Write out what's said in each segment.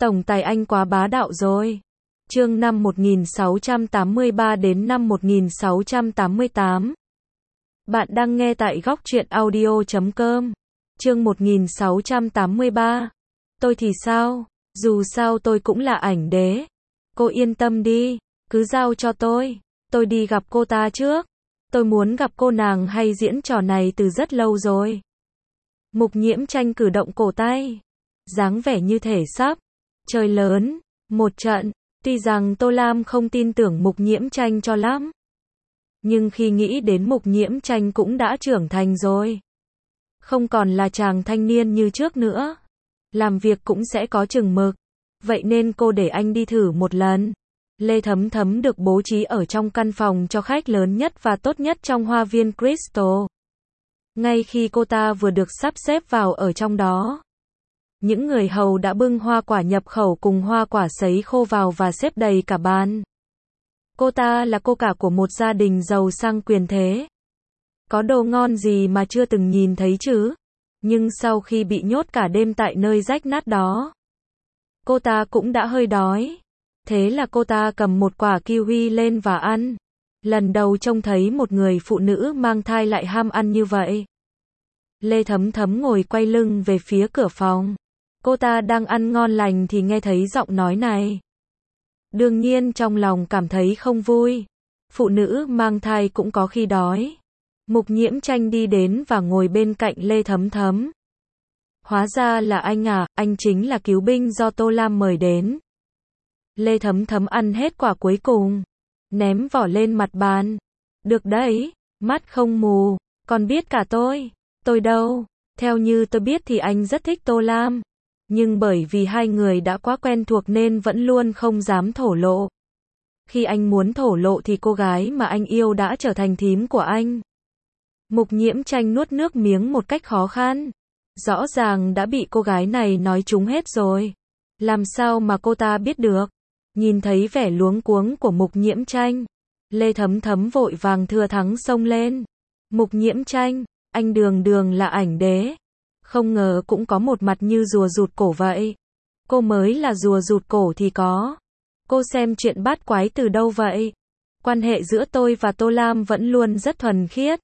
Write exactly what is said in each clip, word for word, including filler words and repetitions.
Tổng tài anh quá bá đạo rồi. Chương năm một nghìn sáu trăm tám mươi ba đến năm một nghìn sáu trăm tám mươi tám. Bạn đang nghe tại góc truyện audio chấm com. Chương một nghìn sáu trăm tám mươi ba. Tôi thì sao? Dù sao tôi cũng là ảnh đế. Cô yên tâm đi, cứ giao cho tôi. Tôi đi gặp cô ta trước. Tôi muốn gặp cô nàng hay diễn trò này từ rất lâu rồi. Mục Nhiễm Tranh cử động cổ tay, dáng vẻ như thể sắp chơi lớn một trận. Tuy rằng Tô Lam không tin tưởng Mục Nhiễm Tranh cho lắm, nhưng khi nghĩ đến Mục Nhiễm Tranh cũng đã trưởng thành rồi, không còn là chàng thanh niên như trước nữa, làm việc cũng sẽ có chừng mực, vậy nên cô để anh đi thử một lần. Lê Thấm Thấm được bố trí ở trong căn phòng cho khách lớn nhất và tốt nhất trong hoa viên Crystal. Ngay khi cô ta vừa được sắp xếp vào ở trong đó, những người hầu đã bưng hoa quả nhập khẩu cùng hoa quả sấy khô vào và xếp đầy cả bàn. Cô ta là cô cả của một gia đình giàu sang quyền thế. Có đồ ngon gì mà chưa từng nhìn thấy chứ? Nhưng sau khi bị nhốt cả đêm tại nơi rách nát đó, cô ta cũng đã hơi đói. Thế là cô ta cầm một quả kiwi lên và ăn. Lần đầu trông thấy một người phụ nữ mang thai lại ham ăn như vậy. Lê Thấm Thấm ngồi quay lưng về phía cửa phòng. Cô ta đang ăn ngon lành thì nghe thấy giọng nói này. Đương nhiên trong lòng cảm thấy không vui. Phụ nữ mang thai cũng có khi đói. Mục Nhiễm Tranh đi đến và ngồi bên cạnh Lê Thấm Thấm. Hóa ra là anh à, anh chính là cứu binh do Tô Lam mời đến. Lê Thấm Thấm ăn hết quả cuối cùng, ném vỏ lên mặt bàn. Được đấy, mắt không mù, còn biết cả tôi. Tôi đâu, theo như tôi biết thì anh rất thích Tô Lam. Nhưng bởi vì hai người đã quá quen thuộc nên vẫn luôn không dám thổ lộ. Khi anh muốn thổ lộ thì cô gái mà anh yêu đã trở thành thím của anh. Mục Nhiễm Tranh nuốt nước miếng một cách khó khăn. Rõ ràng đã bị cô gái này nói trúng hết rồi. Làm sao mà cô ta biết được? Nhìn thấy vẻ luống cuống của Mục Nhiễm Tranh, Lê Thấm Thấm vội vàng thừa thắng xông lên. Mục Nhiễm Tranh, anh đường đường là ảnh đế. Không ngờ cũng có một mặt như rùa rụt cổ vậy. Cô mới là rùa rụt cổ thì có. Cô xem chuyện bát quái từ đâu vậy? Quan hệ giữa tôi và Tô Lam vẫn luôn rất thuần khiết.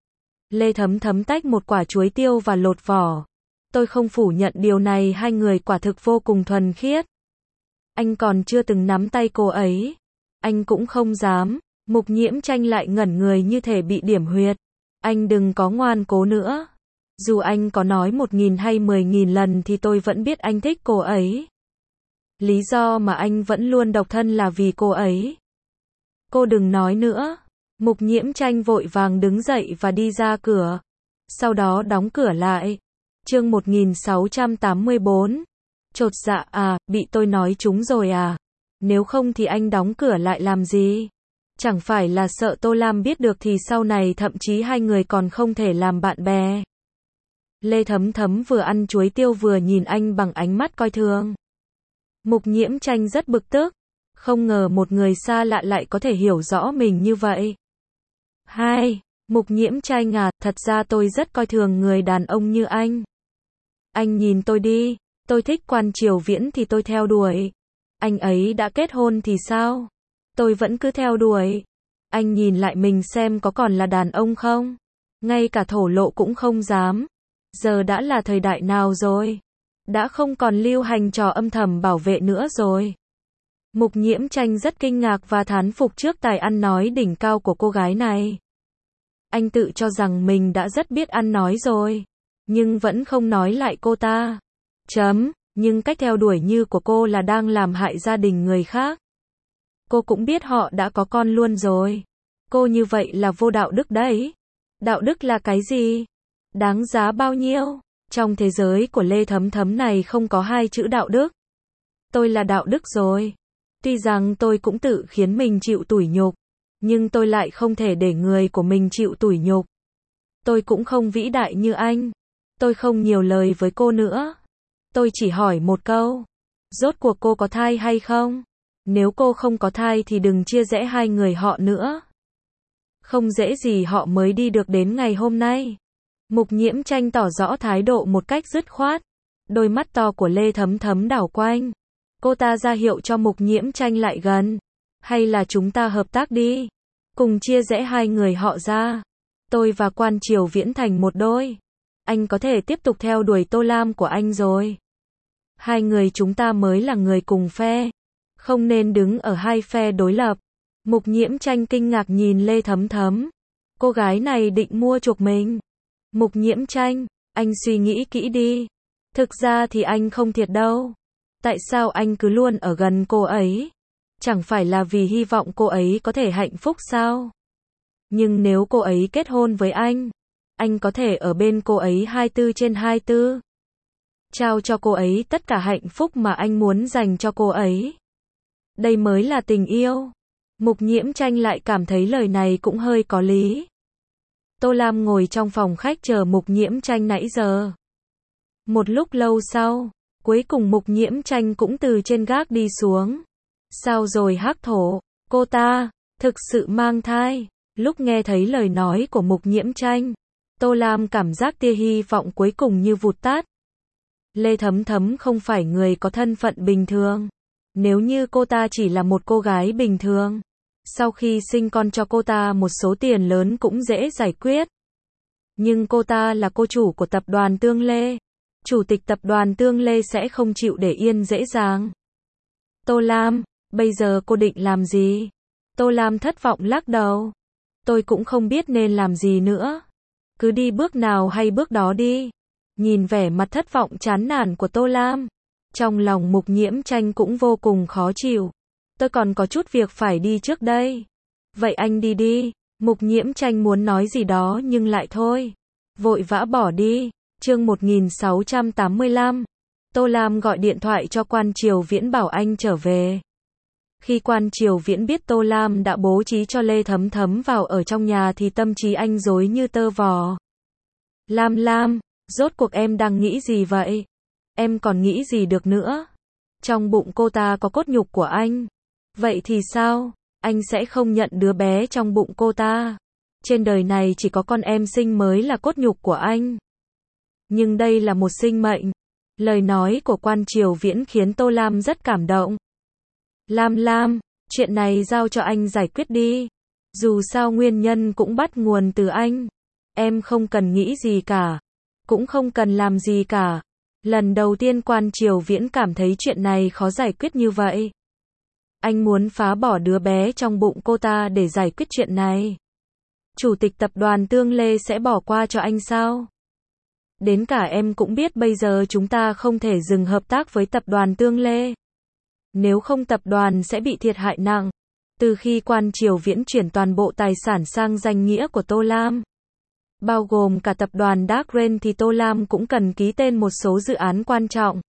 Lê Thấm Thấm tách một quả chuối tiêu và lột vỏ. Tôi không phủ nhận điều này, hai người quả thực vô cùng thuần khiết. Anh còn chưa từng nắm tay cô ấy. Anh cũng không dám. Mục Nhiễm Tranh lại ngẩn người như thể bị điểm huyệt. Anh đừng có ngoan cố nữa. Dù anh có nói một nghìn hay mười nghìn lần thì tôi vẫn biết anh thích cô ấy. Lý do mà anh vẫn luôn độc thân là vì cô ấy. Cô đừng nói nữa. Mục Nhiễm Tranh vội vàng đứng dậy và đi ra cửa. Sau đó đóng cửa lại. Chương một nghìn sáu trăm tám mươi bốn. Chột dạ à, bị tôi nói trúng rồi à? Nếu không thì anh đóng cửa lại làm gì? Chẳng phải là sợ Tô Lam biết được thì sau này thậm chí hai người còn không thể làm bạn bè. Lê Thấm Thấm vừa ăn chuối tiêu vừa nhìn anh bằng ánh mắt coi thường. Mục Nhiễm Tranh rất bực tức. Không ngờ một người xa lạ lại có thể hiểu rõ mình như vậy. Hai, Mục Nhiễm Tranh à, thật ra tôi rất coi thường người đàn ông như anh. Anh nhìn tôi đi, tôi thích Quan Triều Viễn thì tôi theo đuổi. Anh ấy đã kết hôn thì sao? Tôi vẫn cứ theo đuổi. Anh nhìn lại mình xem có còn là đàn ông không? Ngay cả thổ lộ cũng không dám. Giờ đã là thời đại nào rồi? Đã không còn lưu hành trò âm thầm bảo vệ nữa rồi. Mục Nhiễm Tranh rất kinh ngạc và thán phục trước tài ăn nói đỉnh cao của cô gái này. Anh tự cho rằng mình đã rất biết ăn nói rồi, nhưng vẫn không nói lại cô ta. Chấm, nhưng cách theo đuổi như của cô là đang làm hại gia đình người khác. Cô cũng biết họ đã có con luôn rồi. Cô như vậy là vô đạo đức đấy. Đạo đức là cái gì? Đáng giá bao nhiêu? Trong thế giới của Lê Thấm Thấm này không có hai chữ đạo đức. Tôi là đạo đức rồi. Tuy rằng tôi cũng tự khiến mình chịu tủi nhục, nhưng tôi lại không thể để người của mình chịu tủi nhục. Tôi cũng không vĩ đại như anh. Tôi không nhiều lời với cô nữa. Tôi chỉ hỏi một câu. Rốt cuộc cô có thai hay không? Nếu cô không có thai thì đừng chia rẽ hai người họ nữa. Không dễ gì họ mới đi được đến ngày hôm nay. Mục Nhiễm Tranh tỏ rõ thái độ một cách dứt khoát. Đôi mắt to của Lê Thấm Thấm đảo quanh. Cô ta ra hiệu cho Mục Nhiễm Tranh lại gần. Hay là chúng ta hợp tác đi. Cùng chia rẽ hai người họ ra. Tôi và Quan Triều Viễn thành một đôi. Anh có thể tiếp tục theo đuổi Tô Lam của anh rồi. Hai người chúng ta mới là người cùng phe. Không nên đứng ở hai phe đối lập. Mục Nhiễm Tranh kinh ngạc nhìn Lê Thấm Thấm. Cô gái này định mua chuộc mình. Mục Nhiễm Tranh, anh suy nghĩ kỹ đi. Thực ra thì anh không thiệt đâu. Tại sao anh cứ luôn ở gần cô ấy? Chẳng phải là vì hy vọng cô ấy có thể hạnh phúc sao? Nhưng nếu cô ấy kết hôn với anh, anh có thể ở bên cô ấy hai mươi bốn trên hai mươi bốn. Trao cho cô ấy tất cả hạnh phúc mà anh muốn dành cho cô ấy. Đây mới là tình yêu. Mục Nhiễm Tranh lại cảm thấy lời này cũng hơi có lý. Tô Lam ngồi trong phòng khách chờ Mục Nhiễm Tranh nãy giờ. Một lúc lâu sau, cuối cùng Mục Nhiễm Tranh cũng từ trên gác đi xuống. Sao rồi Hắc Thổ? Cô ta thực sự mang thai. Lúc nghe thấy lời nói của Mục Nhiễm Tranh, Tô Lam cảm giác tia hy vọng cuối cùng như vụt tắt. Lê Thấm Thấm không phải người có thân phận bình thường. Nếu như cô ta chỉ là một cô gái bình thường, sau khi sinh con cho cô ta một số tiền lớn cũng dễ giải quyết. Nhưng cô ta là cô chủ của tập đoàn Tương Lê. Chủ tịch tập đoàn Tương Lê sẽ không chịu để yên dễ dàng. Tô Lam, bây giờ cô định làm gì? Tô Lam thất vọng lắc đầu. Tôi cũng không biết nên làm gì nữa. Cứ đi bước nào hay bước đó đi. Nhìn vẻ mặt thất vọng chán nản của Tô Lam, trong lòng Mục Nhiễm Tranh cũng vô cùng khó chịu. Tôi còn có chút việc phải đi trước đây. Vậy anh đi đi. Mục Nhiễm Tranh muốn nói gì đó nhưng lại thôi. Vội vã bỏ đi. Chương một nghìn sáu trăm tám mươi lăm. Tô Lam gọi điện thoại cho Quan Triều Viễn bảo anh trở về. Khi Quan Triều Viễn biết Tô Lam đã bố trí cho Lê Thấm Thấm vào ở trong nhà thì tâm trí anh rối như tơ vò. Lam Lam, rốt cuộc em đang nghĩ gì vậy? Em còn nghĩ gì được nữa? Trong bụng cô ta có cốt nhục của anh. Vậy thì sao? Anh sẽ không nhận đứa bé trong bụng cô ta. Trên đời này chỉ có con em sinh mới là cốt nhục của anh. Nhưng đây là một sinh mệnh. Lời nói của Quan Triều Viễn khiến Tô Lam rất cảm động. Lam Lam, chuyện này giao cho anh giải quyết đi. Dù sao nguyên nhân cũng bắt nguồn từ anh. Em không cần nghĩ gì cả. Cũng không cần làm gì cả. Lần đầu tiên Quan Triều Viễn cảm thấy chuyện này khó giải quyết như vậy. Anh muốn phá bỏ đứa bé trong bụng cô ta để giải quyết chuyện này. Chủ tịch tập đoàn Tương Lê sẽ bỏ qua cho anh sao? Đến cả em cũng biết bây giờ chúng ta không thể dừng hợp tác với tập đoàn Tương Lê. Nếu không tập đoàn sẽ bị thiệt hại nặng. Từ khi Quan Triều Viễn chuyển toàn bộ tài sản sang danh nghĩa của Tô Lam, bao gồm cả tập đoàn Dark Rain thì Tô Lam cũng cần ký tên một số dự án quan trọng.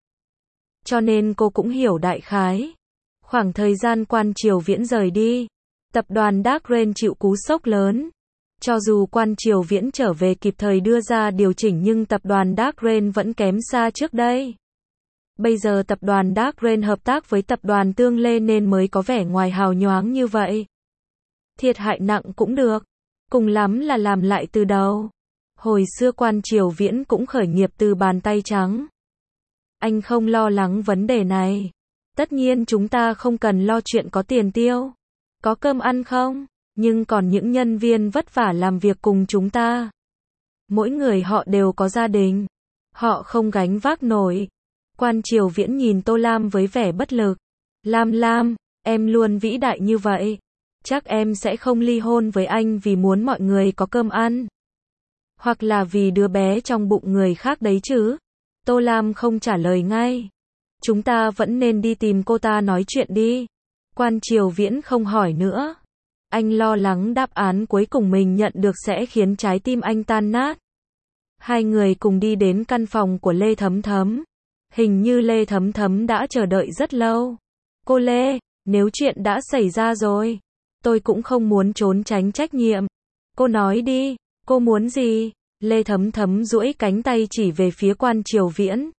Cho nên cô cũng hiểu đại khái. Khoảng thời gian Quan Triều Viễn rời đi, tập đoàn Dark Rain chịu cú sốc lớn. Cho dù Quan Triều Viễn trở về kịp thời đưa ra điều chỉnh nhưng tập đoàn Dark Rain vẫn kém xa trước đây. Bây giờ tập đoàn Dark Rain hợp tác với tập đoàn Tương Lê nên mới có vẻ ngoài hào nhoáng như vậy. Thiệt hại nặng cũng được. Cùng lắm là làm lại từ đầu. Hồi xưa Quan Triều Viễn cũng khởi nghiệp từ bàn tay trắng. Anh không lo lắng vấn đề này. Tất nhiên chúng ta không cần lo chuyện có tiền tiêu. Có cơm ăn không? Nhưng còn những nhân viên vất vả làm việc cùng chúng ta. Mỗi người họ đều có gia đình. Họ không gánh vác nổi. Quan Triều Viễn nhìn Tô Lam với vẻ bất lực. Lam Lam, em luôn vĩ đại như vậy. Chắc em sẽ không ly hôn với anh vì muốn mọi người có cơm ăn. Hoặc là vì đứa bé trong bụng người khác đấy chứ. Tô Lam không trả lời ngay. Chúng ta vẫn nên đi tìm cô ta nói chuyện đi. Quan Triều Viễn không hỏi nữa. Anh lo lắng đáp án cuối cùng mình nhận được sẽ khiến trái tim anh tan nát. Hai người cùng đi đến căn phòng của Lê Thấm Thấm. Hình như Lê Thấm Thấm đã chờ đợi rất lâu. Cô Lê, nếu chuyện đã xảy ra rồi, tôi cũng không muốn trốn tránh trách nhiệm. Cô nói đi, cô muốn gì? Lê Thấm Thấm duỗi cánh tay chỉ về phía Quan Triều Viễn.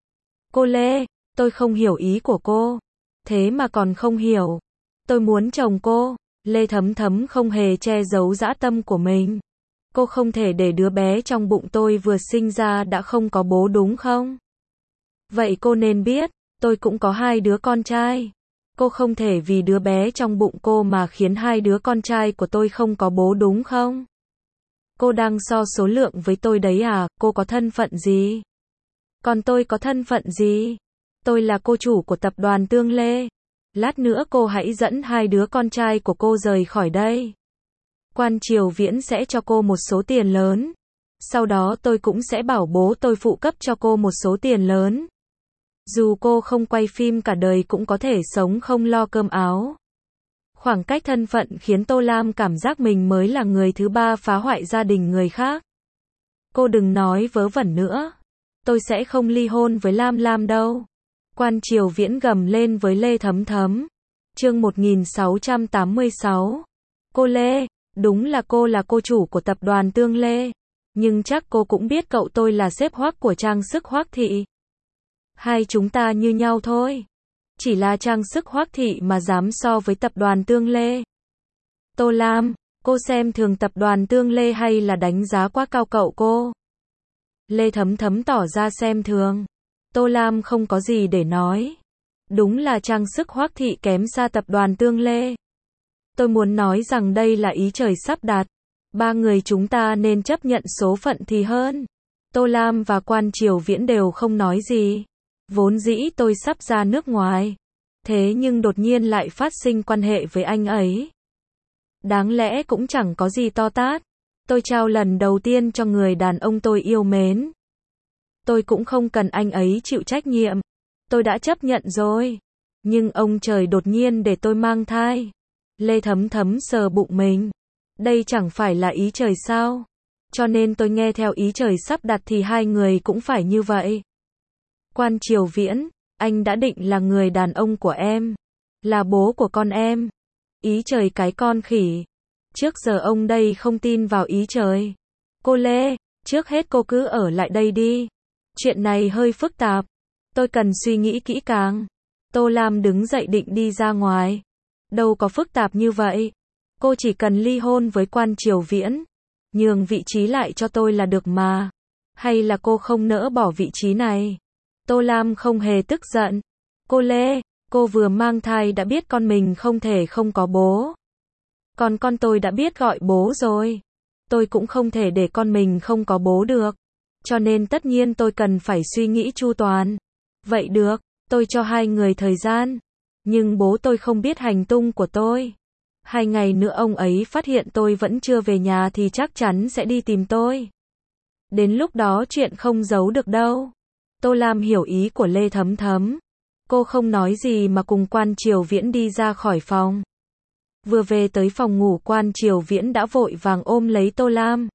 Cô Lê, tôi không hiểu ý của cô. Thế mà còn không hiểu. Tôi muốn chồng cô. Lê Thấm Thấm không hề che giấu dã tâm của mình. Cô không thể để đứa bé trong bụng tôi vừa sinh ra đã không có bố đúng không? Vậy cô nên biết, Tôi cũng có hai đứa con trai. Cô không thể vì đứa bé trong bụng cô mà khiến hai đứa con trai của tôi không có bố đúng không? Cô đang so số lượng với tôi đấy à, cô có thân phận gì? Còn tôi có thân phận gì? Tôi là cô chủ của tập đoàn Tương Lê. Lát nữa cô hãy dẫn hai đứa con trai của cô rời khỏi đây. Quan Triều Viễn sẽ cho cô một số tiền lớn. Sau đó tôi cũng sẽ bảo bố tôi phụ cấp cho cô một số tiền lớn. Dù cô không quay phim cả đời cũng có thể sống không lo cơm áo. Khoảng cách thân phận khiến Tô Lam cảm giác mình mới là người thứ ba phá hoại gia đình người khác. Cô đừng nói vớ vẩn nữa. Tôi sẽ không ly hôn với Lam Lam đâu. Quan Triều Viễn gầm lên với Lê Thấm Thấm. Chương một nghìn sáu trăm tám mươi sáu. Cô Lê, đúng là cô là cô chủ của tập đoàn Tương Lê. Nhưng chắc cô cũng biết cậu tôi là sếp Hoắc của trang sức Hoắc Thị. Hai chúng ta như nhau thôi. Chỉ là trang sức Hoắc Thị mà dám so với tập đoàn Tương Lê. Tô Lam, cô xem thường tập đoàn Tương Lê hay là đánh giá quá cao cậu cô? Lê Thấm Thấm tỏ ra xem thường. Tô Lam không có gì để nói. Đúng là trang sức Hoắc Thị kém xa tập đoàn Tương Lê. Tôi muốn nói rằng đây là ý trời sắp đặt. Ba người chúng ta nên chấp nhận số phận thì hơn. Tô Lam và Quan Triều Viễn đều không nói gì. Vốn dĩ tôi sắp ra nước ngoài. Thế nhưng đột nhiên lại phát sinh quan hệ với anh ấy. Đáng lẽ cũng chẳng có gì to tát. Tôi trao lần đầu tiên cho người đàn ông tôi yêu mến. Tôi cũng không cần anh ấy chịu trách nhiệm. Tôi đã chấp nhận rồi. Nhưng ông trời đột nhiên để tôi mang thai. Lê Thấm Thấm sờ bụng mình. Đây chẳng phải là ý trời sao? Cho nên tôi nghe theo ý trời sắp đặt thì hai người cũng phải như vậy. Quan Triều Viễn, anh đã định là người đàn ông của em. Là bố của con em. Ý trời cái con khỉ. Trước giờ ông đây không tin vào ý trời. Cô Lê, trước hết cô cứ ở lại đây đi. Chuyện này hơi phức tạp. Tôi cần suy nghĩ kỹ càng. Tô Lam đứng dậy định đi ra ngoài. Đâu có phức tạp như vậy. Cô chỉ cần ly hôn với Quan Triều Viễn. Nhường vị trí lại cho tôi là được mà. Hay là cô không nỡ bỏ vị trí này? Tô Lam không hề tức giận. Cô Lê, cô vừa mang thai đã biết con mình không thể không có bố. Còn con tôi đã biết gọi bố rồi. Tôi cũng không thể để con mình không có bố được. Cho nên tất nhiên tôi cần phải suy nghĩ chu toàn. Vậy được, tôi cho hai người thời gian. Nhưng bố tôi không biết hành tung của tôi. Hai ngày nữa ông ấy phát hiện tôi vẫn chưa về nhà thì chắc chắn sẽ đi tìm tôi. Đến lúc đó chuyện không giấu được đâu. Tô Lam hiểu ý của Lê Thấm Thấm. Cô không nói gì mà cùng Quan Triều Viễn đi ra khỏi phòng. Vừa về tới phòng ngủ Quan Triều Viễn đã vội vàng ôm lấy Tô Lam.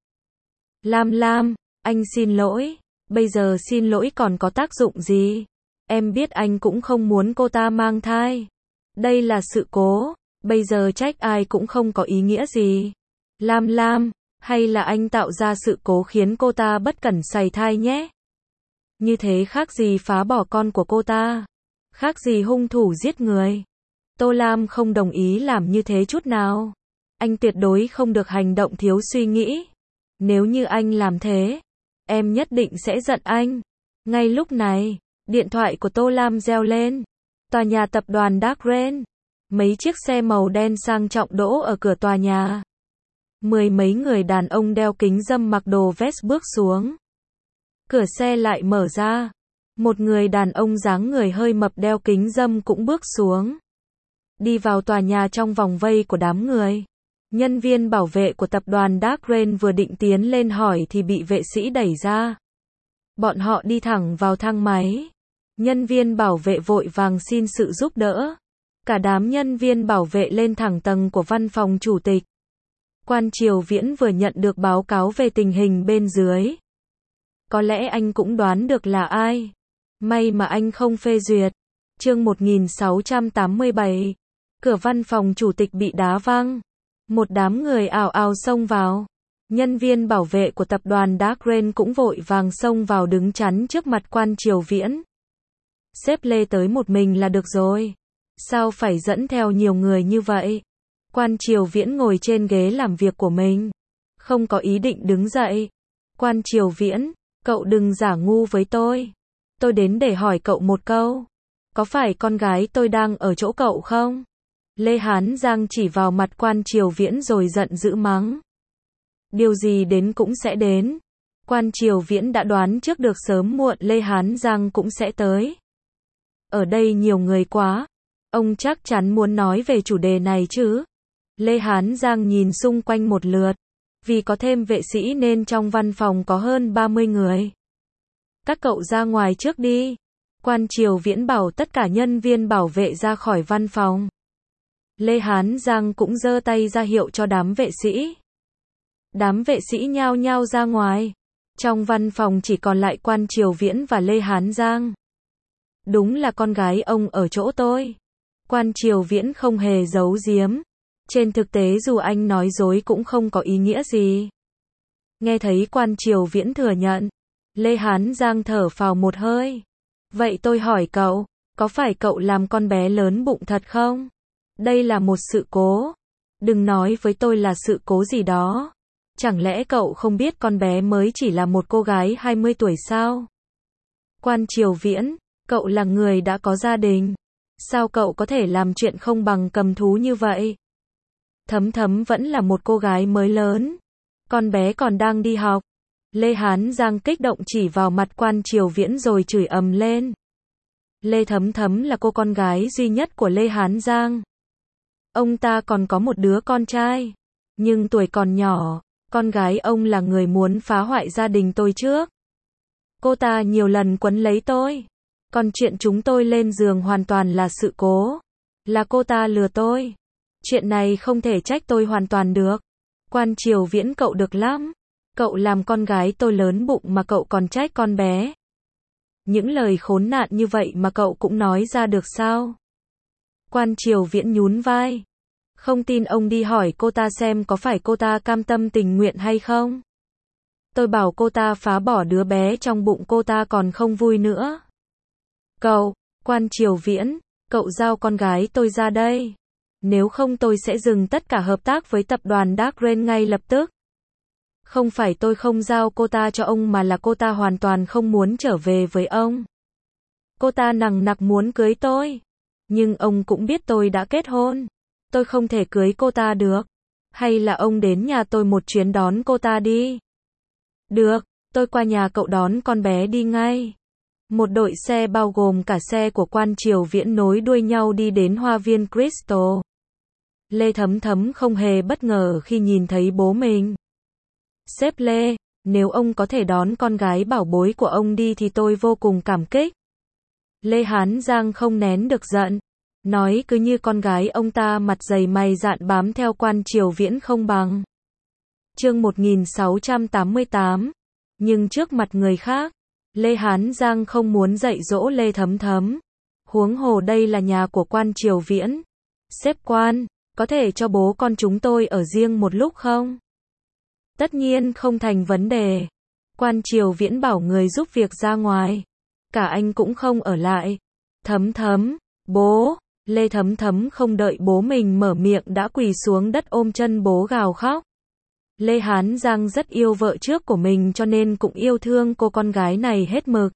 Lam Lam, anh xin lỗi. Bây giờ xin lỗi còn có tác dụng gì? Em biết anh cũng không muốn cô ta mang thai. Đây là sự cố. Bây giờ trách ai cũng không có ý nghĩa gì. Lam Lam, hay là anh tạo ra sự cố khiến cô ta bất cẩn sảy thai nhé? Như thế khác gì phá bỏ con của cô ta? Khác gì hung thủ giết người? Tô Lam không đồng ý làm như thế chút nào. Anh tuyệt đối không được hành động thiếu suy nghĩ. Nếu như anh làm thế, em nhất định sẽ giận anh. Ngay lúc này, điện thoại của Tô Lam reo lên. Tòa nhà tập đoàn Dark Rain. Mấy chiếc xe màu đen sang trọng đỗ ở cửa tòa nhà. Mười mấy người đàn ông đeo kính râm mặc đồ vest bước xuống. Cửa xe lại mở ra. Một người đàn ông dáng người hơi mập đeo kính râm cũng bước xuống. Đi vào tòa nhà trong vòng vây của đám người. Nhân viên bảo vệ của tập đoàn Dark Rain vừa định tiến lên hỏi thì bị vệ sĩ đẩy ra. Bọn họ đi thẳng vào thang máy. Nhân viên bảo vệ vội vàng xin sự giúp đỡ. Cả đám nhân viên bảo vệ lên thẳng tầng của văn phòng chủ tịch. Quan Triều Viễn vừa nhận được báo cáo về tình hình bên dưới. Có lẽ anh cũng đoán được là ai. May mà anh không phê duyệt. Chương một nghìn sáu trăm tám mươi bảy. Cửa văn phòng chủ tịch bị đá văng. Một đám người ào ào xông vào. Nhân viên bảo vệ của tập đoàn Dark Rain cũng vội vàng xông vào đứng chắn trước mặt Quan Triều Viễn. Sếp Lê tới một mình là được rồi. Sao phải dẫn theo nhiều người như vậy? Quan Triều Viễn ngồi trên ghế làm việc của mình. Không có ý định đứng dậy. Quan Triều Viễn, cậu đừng giả ngu với tôi. Tôi đến để hỏi cậu một câu. có phải con gái tôi đang ở chỗ cậu không? Lê Hán Giang chỉ vào mặt Quan Triều Viễn rồi giận dữ mắng. Điều gì đến cũng sẽ đến. Quan Triều Viễn đã đoán trước được sớm muộn Lê Hán Giang cũng sẽ tới. Ở đây nhiều người quá. Ông chắc chắn muốn nói về chủ đề này chứ. Lê Hán Giang nhìn xung quanh một lượt. Vì có thêm vệ sĩ nên trong văn phòng có hơn ba mươi người. Các cậu ra ngoài trước đi. Quan Triều Viễn bảo tất cả nhân viên bảo vệ ra khỏi văn phòng. Lê Hán Giang cũng giơ tay ra hiệu cho đám vệ sĩ. Đám vệ sĩ nhao nhao ra ngoài. Trong văn phòng chỉ còn lại Quan Triều Viễn và Lê Hán Giang. Đúng là con gái ông ở chỗ tôi. Quan Triều Viễn không hề giấu giếm. Trên thực tế dù anh nói dối cũng không có ý nghĩa gì. Nghe thấy Quan Triều Viễn thừa nhận, Lê Hán Giang thở phào một hơi. Vậy tôi hỏi cậu, có phải cậu làm con bé lớn bụng thật không? Đây là một sự cố. Đừng nói với tôi là sự cố gì đó. Chẳng lẽ cậu không biết con bé mới chỉ là một cô gái hai mươi tuổi sao? Quan Triều Viễn, cậu là người đã có gia đình. Sao cậu có thể làm chuyện không bằng cầm thú như vậy? Thấm Thấm vẫn là một cô gái mới lớn. Con bé còn đang đi học. Lê Hán Giang kích động chỉ vào mặt Quan Triều Viễn rồi chửi ầm lên. Lê Thấm Thấm là cô con gái duy nhất của Lê Hán Giang. Ông ta còn có một đứa con trai. Nhưng tuổi còn nhỏ. Con gái ông là người muốn phá hoại gia đình tôi trước. Cô ta nhiều lần quấn lấy tôi. Còn chuyện chúng tôi lên giường hoàn toàn là sự cố. Là cô ta lừa tôi. Chuyện này không thể trách tôi hoàn toàn được. Quan Triều Viễn cậu được lắm. Cậu làm con gái tôi lớn bụng mà cậu còn trách con bé. Những lời khốn nạn như vậy mà cậu cũng nói ra được sao? Quan Triều Viễn nhún vai. Không tin ông đi hỏi cô ta xem có phải cô ta cam tâm tình nguyện hay không? Tôi bảo cô ta phá bỏ đứa bé trong bụng cô ta còn không vui nữa. Cậu, Quan Triều Viễn, cậu giao con gái tôi ra đây. Nếu không tôi sẽ dừng tất cả hợp tác với tập đoàn Dark Rain ngay lập tức. Không phải tôi không giao cô ta cho ông mà là cô ta hoàn toàn không muốn trở về với ông. Cô ta nằng nặc muốn cưới tôi. Nhưng ông cũng biết tôi đã kết hôn. Tôi không thể cưới cô ta được. Hay là ông đến nhà tôi một chuyến đón cô ta đi. Được, tôi qua nhà cậu đón con bé đi ngay. Một đội xe bao gồm cả xe của Quan Triều Viễn nối đuôi nhau đi đến Hoa viên Crystal. Lê Thấm Thấm không hề bất ngờ khi nhìn thấy bố mình. Sếp Lê, nếu ông có thể đón con gái bảo bối của ông đi thì tôi vô cùng cảm kích. Lê Hán Giang không nén được giận. Nói cứ như con gái ông ta mặt dày mày dạn bám theo Quan Triều Viễn không bằng. Chương một nghìn sáu trăm tám mươi tám. Nhưng trước mặt người khác, Lê Hán Giang không muốn dạy dỗ Lê Thấm Thấm. Huống hồ đây là nhà của Quan Triều Viễn. Sếp Quan, có thể cho bố con chúng tôi ở riêng một lúc không? Tất nhiên không thành vấn đề. Quan Triều Viễn bảo người giúp việc ra ngoài. Cả anh cũng không ở lại. Thấm Thấm, bố. Lê Thấm Thấm không đợi bố mình mở miệng đã quỳ xuống đất ôm chân bố gào khóc. Lê Hán Giang rất yêu vợ trước của mình cho nên cũng yêu thương cô con gái này hết mực.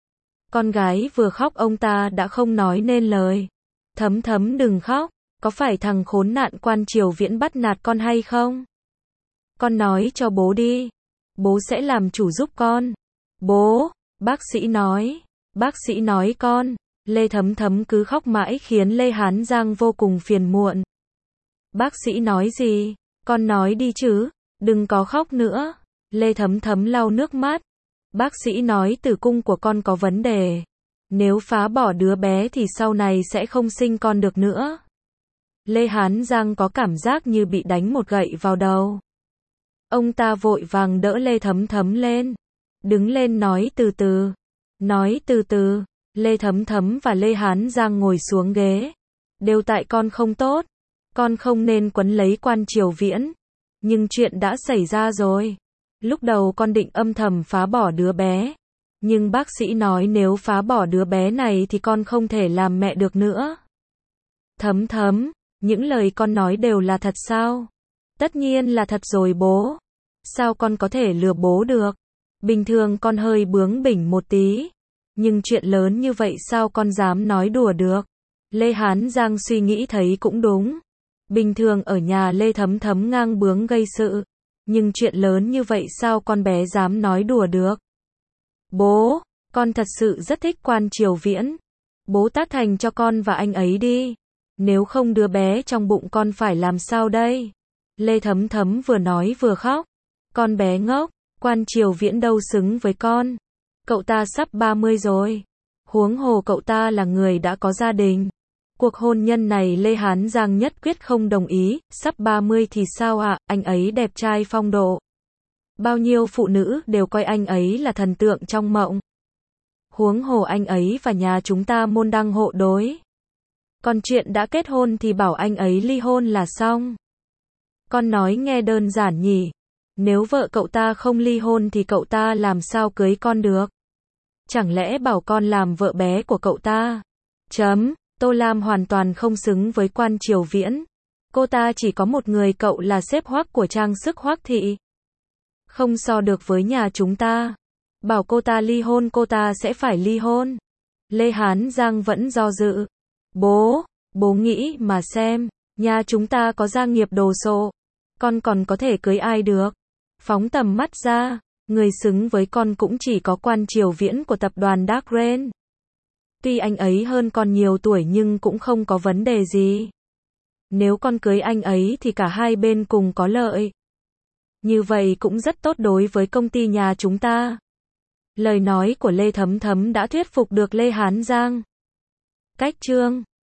Con gái vừa khóc ông ta đã không nói nên lời. Thấm Thấm đừng khóc, có phải thằng khốn nạn Quan Triều Viễn bắt nạt con hay không? Con nói cho bố đi. Bố sẽ làm chủ giúp con. Bố, bác sĩ nói. Bác sĩ nói con. Lê Thấm Thấm cứ khóc mãi khiến Lê Hán Giang vô cùng phiền muộn. Bác sĩ nói gì? Con nói đi chứ. Đừng có khóc nữa. Lê Thấm Thấm lau nước mắt. Bác sĩ nói tử cung của con có vấn đề. Nếu phá bỏ đứa bé thì sau này sẽ không sinh con được nữa. Lê Hán Giang có cảm giác như bị đánh một gậy vào đầu. Ông ta vội vàng đỡ Lê Thấm Thấm lên. Đứng lên nói từ từ. Nói từ từ. Lê Thấm Thấm và Lê Hán Giang ngồi xuống ghế. Đều tại con không tốt. Con không nên quấn lấy Quan Triều Viễn. Nhưng chuyện đã xảy ra rồi. Lúc đầu con định âm thầm phá bỏ đứa bé. Nhưng bác sĩ nói nếu phá bỏ đứa bé này thì con không thể làm mẹ được nữa. Thấm Thấm, những lời con nói đều là thật sao? Tất nhiên là thật rồi bố. Sao con có thể lừa bố được? Bình thường con hơi bướng bỉnh một tí. Nhưng chuyện lớn như vậy sao con dám nói đùa được? Lê Hán Giang suy nghĩ thấy cũng đúng. Bình thường ở nhà Lê Thấm Thấm ngang bướng gây sự. Nhưng chuyện lớn như vậy sao con bé dám nói đùa được? Bố, con thật sự rất thích Quan Triều Viễn. Bố tát thành cho con và anh ấy đi. Nếu không đứa bé trong bụng con phải làm sao đây? Lê Thấm Thấm vừa nói vừa khóc. Con bé ngốc, Quan Triều Viễn đâu xứng với con. Cậu ta sắp ba mươi rồi. Huống hồ cậu ta là người đã có gia đình. Cuộc hôn nhân này Lê Hán Giang nhất quyết không đồng ý. Sắp ba mươi thì sao ạ, à? Anh ấy đẹp trai phong độ. Bao nhiêu phụ nữ đều coi anh ấy là thần tượng trong mộng. Huống hồ anh ấy và nhà chúng ta môn đăng hộ đối. Còn chuyện đã kết hôn thì bảo anh ấy ly hôn là xong. Con nói nghe đơn giản nhỉ. Nếu vợ cậu ta không ly hôn thì cậu ta làm sao cưới con được? Chẳng lẽ bảo con làm vợ bé của cậu ta? Chấm. Tô Lam hoàn toàn không xứng với Quan Triều Viễn. Cô ta chỉ có một người cậu là sếp Hoắc của trang sức Hoắc thị. Không so được với nhà chúng ta. Bảo cô ta ly hôn cô ta sẽ phải ly hôn. Lê Hán Giang vẫn do dự. Bố, bố nghĩ mà xem, nhà chúng ta có gia nghiệp đồ sộ. Con còn có thể cưới ai được? Phóng tầm mắt ra, người xứng với con cũng chỉ có Quan Triều Viễn của tập đoàn Dark Rain. Tuy anh ấy hơn con nhiều tuổi nhưng cũng không có vấn đề gì. Nếu con cưới anh ấy thì cả hai bên cùng có lợi. Như vậy cũng rất tốt đối với công ty nhà chúng ta. Lời nói của Lê Thấm Thấm đã thuyết phục được Lê Hán Giang. Cách chương